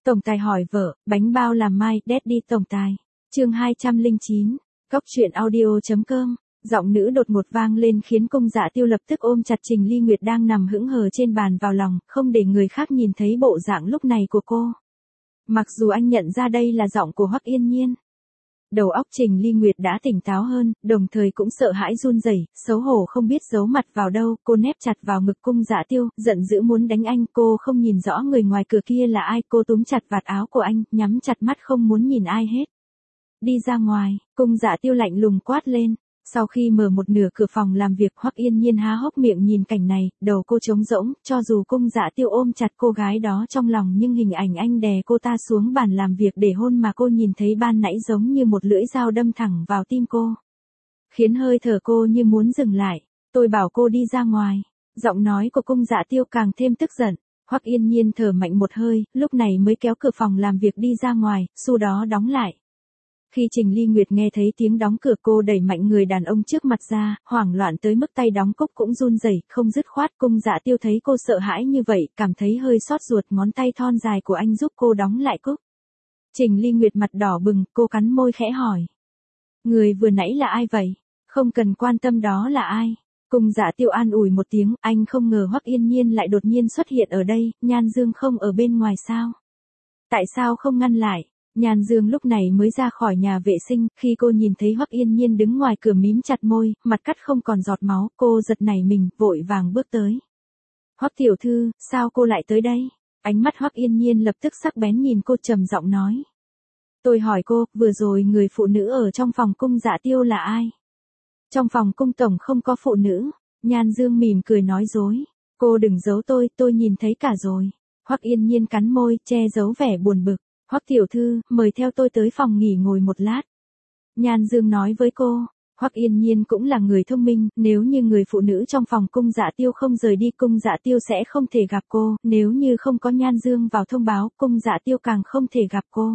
Tổng tài hỏi vợ, bánh bao làm mai, Daddy tổng tài. Chương 209. Góc truyện audio.com. Giọng nữ đột ngột vang lên khiến Cung Dạ Tiêu lập tức ôm chặt Trình Ly Nguyệt đang nằm hững hờ trên bàn vào lòng, không để người khác nhìn thấy bộ dạng lúc này của cô. Mặc dù anh nhận ra đây là giọng của Hoắc Yên Nhiên. Đầu óc Trình Ly Nguyệt đã tỉnh táo hơn, đồng thời cũng sợ hãi run rẩy, xấu hổ không biết giấu mặt vào đâu, cô nép chặt vào ngực Cung Dạ Tiêu, giận dữ muốn đánh anh, cô không nhìn rõ người ngoài cửa kia là ai, cô túm chặt vạt áo của anh, nhắm chặt mắt không muốn nhìn ai hết. Đi ra ngoài, Cung Dạ Tiêu lạnh lùng quát lên. Sau khi mở một nửa cửa phòng làm việc, Hoắc Yên Nhiên há hốc miệng nhìn cảnh này, đầu cô trống rỗng, cho dù Cung Dạ Tiêu ôm chặt cô gái đó trong lòng nhưng hình ảnh anh đè cô ta xuống bàn làm việc để hôn mà cô nhìn thấy ban nãy giống như một lưỡi dao đâm thẳng vào tim cô. Khiến hơi thở cô như muốn dừng lại. Tôi bảo cô đi ra ngoài. Giọng nói của Cung Dạ Tiêu càng thêm tức giận. Hoắc Yên Nhiên thở mạnh một hơi, lúc này mới kéo cửa phòng làm việc đi ra ngoài, sau đó đóng lại. Khi Trình Ly Nguyệt nghe thấy tiếng đóng cửa cô đẩy mạnh người đàn ông trước mặt ra, hoảng loạn tới mức tay đóng cúc cũng run rẩy, không dứt khoát. Cung Dạ Tiêu thấy cô sợ hãi như vậy, cảm thấy hơi xót ruột, ngón tay thon dài của anh giúp cô đóng lại cúc. Trình Ly Nguyệt mặt đỏ bừng, cô cắn môi khẽ hỏi. Người vừa nãy là ai vậy? Không cần quan tâm đó là ai. Cung Dạ Tiêu an ủi một tiếng, anh không ngờ Hoắc Yên Nhiên lại đột nhiên xuất hiện ở đây, Nhan Dương không ở bên ngoài sao? Tại sao không ngăn lại? Nhan Dương lúc này mới ra khỏi nhà vệ sinh, khi cô nhìn thấy Hoắc Yên Nhiên đứng ngoài cửa mím chặt môi, mặt cắt không còn giọt máu, cô giật nảy mình, vội vàng bước tới. Hoắc tiểu thư, sao cô lại tới đây? Ánh mắt Hoắc Yên Nhiên lập tức sắc bén nhìn cô trầm giọng nói. Tôi hỏi cô, vừa rồi người phụ nữ ở trong phòng Cung Dạ Tiêu là ai? Trong phòng cung tổng không có phụ nữ. Nhan Dương mỉm cười nói dối. Cô đừng giấu tôi nhìn thấy cả rồi. Hoắc Yên Nhiên cắn môi, che giấu vẻ buồn bực. Hoắc tiểu thư, mời theo tôi tới phòng nghỉ ngồi một lát. Nhan Dương nói với cô. Hoắc Yên Nhiên cũng là người thông minh, nếu như người phụ nữ trong phòng Cung Dạ Tiêu không rời đi, Cung Dạ Tiêu sẽ không thể gặp cô, nếu như không có Nhan Dương vào thông báo, Cung Dạ Tiêu càng không thể gặp cô.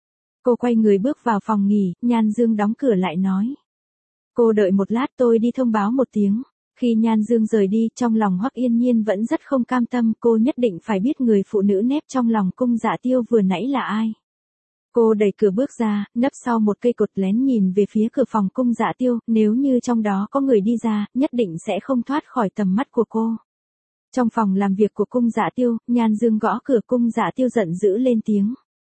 Cô quay người bước vào phòng nghỉ, Nhan Dương đóng cửa lại nói. Cô đợi một lát, tôi đi thông báo một tiếng. Khi Nhan Dương rời đi, trong lòng Hoắc Yên Nhiên vẫn rất không cam tâm, cô nhất định phải biết người phụ nữ nép trong lòng Cung Dạ Tiêu vừa nãy là ai. Cô đẩy cửa bước ra, nấp sau một cây cột lén nhìn về phía cửa phòng Cung Dạ Tiêu, nếu như trong đó có người đi ra, nhất định sẽ không thoát khỏi tầm mắt của cô. Trong phòng làm việc của Cung Dạ Tiêu, Nhan Dương gõ cửa, Cung Dạ Tiêu giận dữ lên tiếng.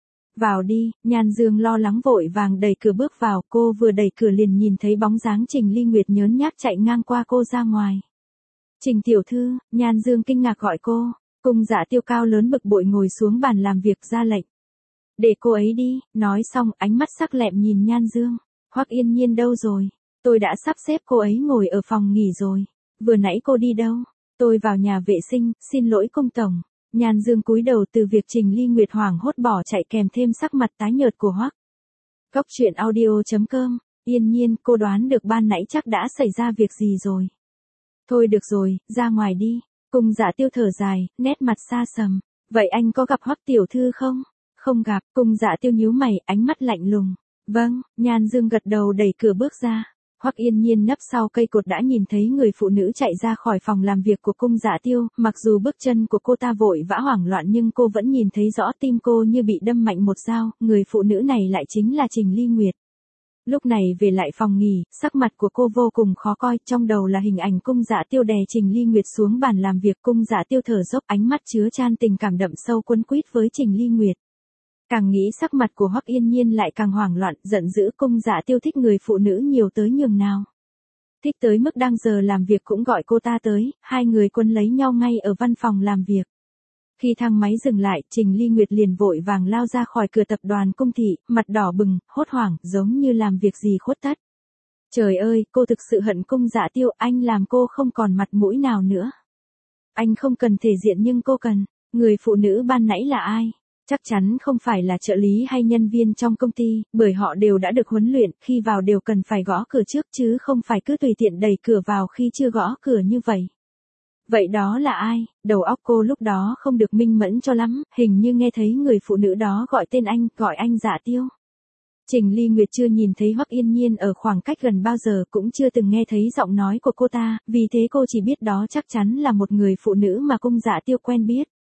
Vào đi. Nhan Dương lo lắng vội vàng đẩy cửa bước vào, cô vừa đẩy cửa liền nhìn thấy bóng dáng Trình Ly Nguyệt nhớn nhác chạy ngang qua cô ra ngoài. Trình tiểu thư, Nhan Dương kinh ngạc gọi cô. Cung Dạ Tiêu cao lớn bực bội ngồi xuống bàn làm việc ra lệnh. Để cô ấy đi. Nói xong, ánh mắt sắc lẹm nhìn Nhan Dương. Hoắc Yên Nhiên đâu rồi? Tôi đã sắp xếp cô ấy ngồi ở phòng nghỉ rồi. Vừa nãy cô đi đâu? Tôi vào nhà vệ sinh, xin lỗi Cung tổng. Nhan Dương cúi đầu từ việc Trình Ly Nguyệt hoảng hốt bỏ chạy kèm thêm sắc mặt tái nhợt của Hoắc. Góc truyện audio.com. Yên Nhiên, cô đoán được ban nãy chắc đã xảy ra việc gì rồi. Thôi được rồi, ra ngoài đi. Cung Dạ Tiêu thở dài, nét mặt xa sầm. Vậy anh có gặp Hoắc tiểu thư không? Không gặp. Cung Dạ Tiêu nhíu mày, ánh mắt lạnh lùng. Vâng. Nhan Dương gật đầu đẩy cửa bước ra. Hoắc Yên Nhiên nấp sau cây cột đã nhìn thấy người phụ nữ chạy ra khỏi phòng làm việc của Cung Dạ Tiêu, mặc dù bước chân của cô ta vội vã hoảng loạn nhưng cô vẫn nhìn thấy rõ tim cô như bị đâm mạnh một dao, người phụ nữ này lại chính là Trình Ly Nguyệt. Lúc này về lại phòng nghỉ, sắc mặt của cô vô cùng khó coi, trong đầu là hình ảnh Cung Dạ Tiêu đè Trình Ly Nguyệt xuống bàn làm việc, Cung Dạ Tiêu thở dốc, ánh mắt chứa chan tình cảm đậm sâu quấn quýt với Trình Ly Nguyệt. Càng nghĩ sắc mặt của Hoắc Yên Nhiên lại càng hoảng loạn, giận dữ. Cung Dạ Tiêu thích người phụ nữ nhiều tới nhường nào. Thích tới mức đang giờ làm việc cũng gọi cô ta tới, hai người quấn lấy nhau ngay ở văn phòng làm việc. Khi thang máy dừng lại, Trình Ly Nguyệt liền vội vàng lao ra khỏi cửa tập đoàn Cung thị, mặt đỏ bừng, hốt hoảng, giống như làm việc gì khuất tất. Trời ơi, cô thực sự hận Cung Dạ Tiêu, anh làm cô không còn mặt mũi nào nữa. Anh không cần thể diện nhưng cô cần. Người phụ nữ ban nãy là ai? Chắc chắn không phải là trợ lý hay nhân viên trong công ty, bởi họ đều đã được huấn luyện, khi vào đều cần phải gõ cửa trước chứ không phải cứ tùy tiện đẩy cửa vào khi chưa gõ cửa như vậy. Vậy đó là ai? Đầu óc cô lúc đó không được minh mẫn cho lắm, hình như nghe thấy người phụ nữ đó gọi tên anh, gọi anh Dạ Tiêu. Trình Ly Nguyệt chưa nhìn thấy Hoắc Yên Nhiên ở khoảng cách gần bao giờ, cũng chưa từng nghe thấy giọng nói của cô ta, vì thế cô chỉ biết đó chắc chắn là một người phụ nữ mà Cung Dạ Tiêu quen biết.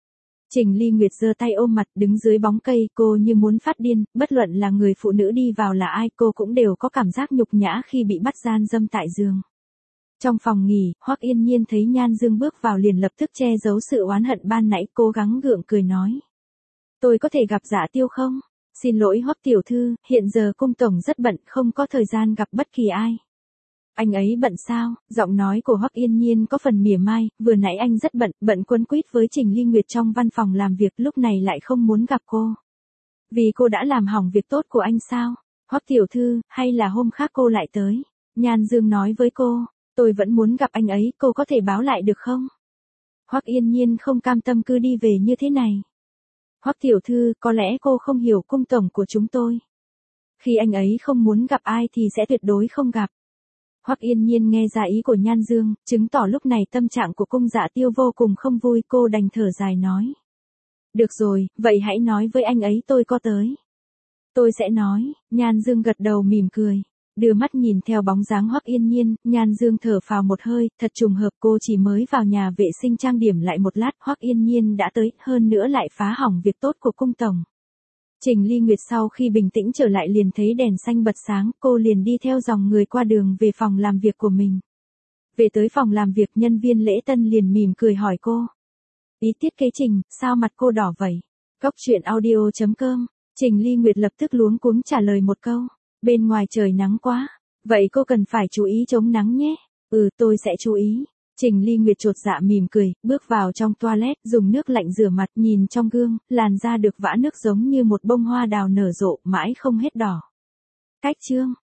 Trình Ly Nguyệt giơ tay ôm mặt đứng dưới bóng cây, cô như muốn phát điên, bất luận là người phụ nữ đi vào là ai cô cũng đều có cảm giác nhục nhã khi bị bắt gian dâm tại giường. Trong phòng nghỉ, Hoắc Yên Nhiên thấy Nhan Dương bước vào liền lập tức che giấu sự oán hận ban nãy, cố gắng gượng cười nói. Tôi có thể gặp Dạ Tiêu không? Xin lỗi Hoắc tiểu thư, hiện giờ cung tổng rất bận, không có thời gian gặp bất kỳ ai. Anh ấy bận sao? Giọng nói của Hoắc Yên Nhiên có phần mỉa mai, vừa nãy anh rất bận quấn quýt với Trình Ly Nguyệt trong văn phòng làm việc, lúc này lại không muốn gặp cô. Vì cô đã làm hỏng việc tốt của anh sao? Hoắc tiểu thư, hay là hôm khác cô lại tới? Nhan Dương nói với cô, tôi vẫn muốn gặp anh ấy, cô có thể báo lại được không? Hoắc Yên Nhiên không cam tâm cứ đi về như thế này. Hoắc tiểu thư, có lẽ cô không hiểu cung tổng của chúng tôi. Khi anh ấy không muốn gặp ai thì sẽ tuyệt đối không gặp. Hoắc Yên Nhiên nghe ra ý của Nhan Dương, chứng tỏ lúc này tâm trạng của cung Dạ Tiêu vô cùng không vui, cô đành thở dài nói. Được rồi, vậy hãy nói với anh ấy tôi có tới. Tôi sẽ nói, Nhan Dương gật đầu mỉm cười. Đưa mắt nhìn theo bóng dáng Hoắc Yên Nhiên, Nhan Dương thở phào một hơi, thật trùng hợp cô chỉ mới vào nhà vệ sinh trang điểm lại một lát, Hoắc Yên Nhiên đã tới, hơn nữa lại phá hỏng việc tốt của cung tổng. Trình Ly Nguyệt sau khi bình tĩnh trở lại liền thấy đèn xanh bật sáng, cô liền đi theo dòng người qua đường về phòng làm việc của mình. Về tới phòng làm việc, nhân viên lễ tân liền mỉm cười hỏi cô. Ý thiết kế Trình, sao mặt cô đỏ vậy? Cóc truyện audio.com. Trình Ly Nguyệt lập tức luống cuống trả lời một câu. Bên ngoài trời nắng quá. Vậy cô cần phải chú ý chống nắng nhé. Tôi sẽ chú ý. Trình Ly Nguyệt chột dạ mỉm cười, bước vào trong toilet, dùng nước lạnh rửa mặt, nhìn trong gương, làn da được vã nước giống như một bông hoa đào nở rộ, mãi không hết đỏ. Cách chương.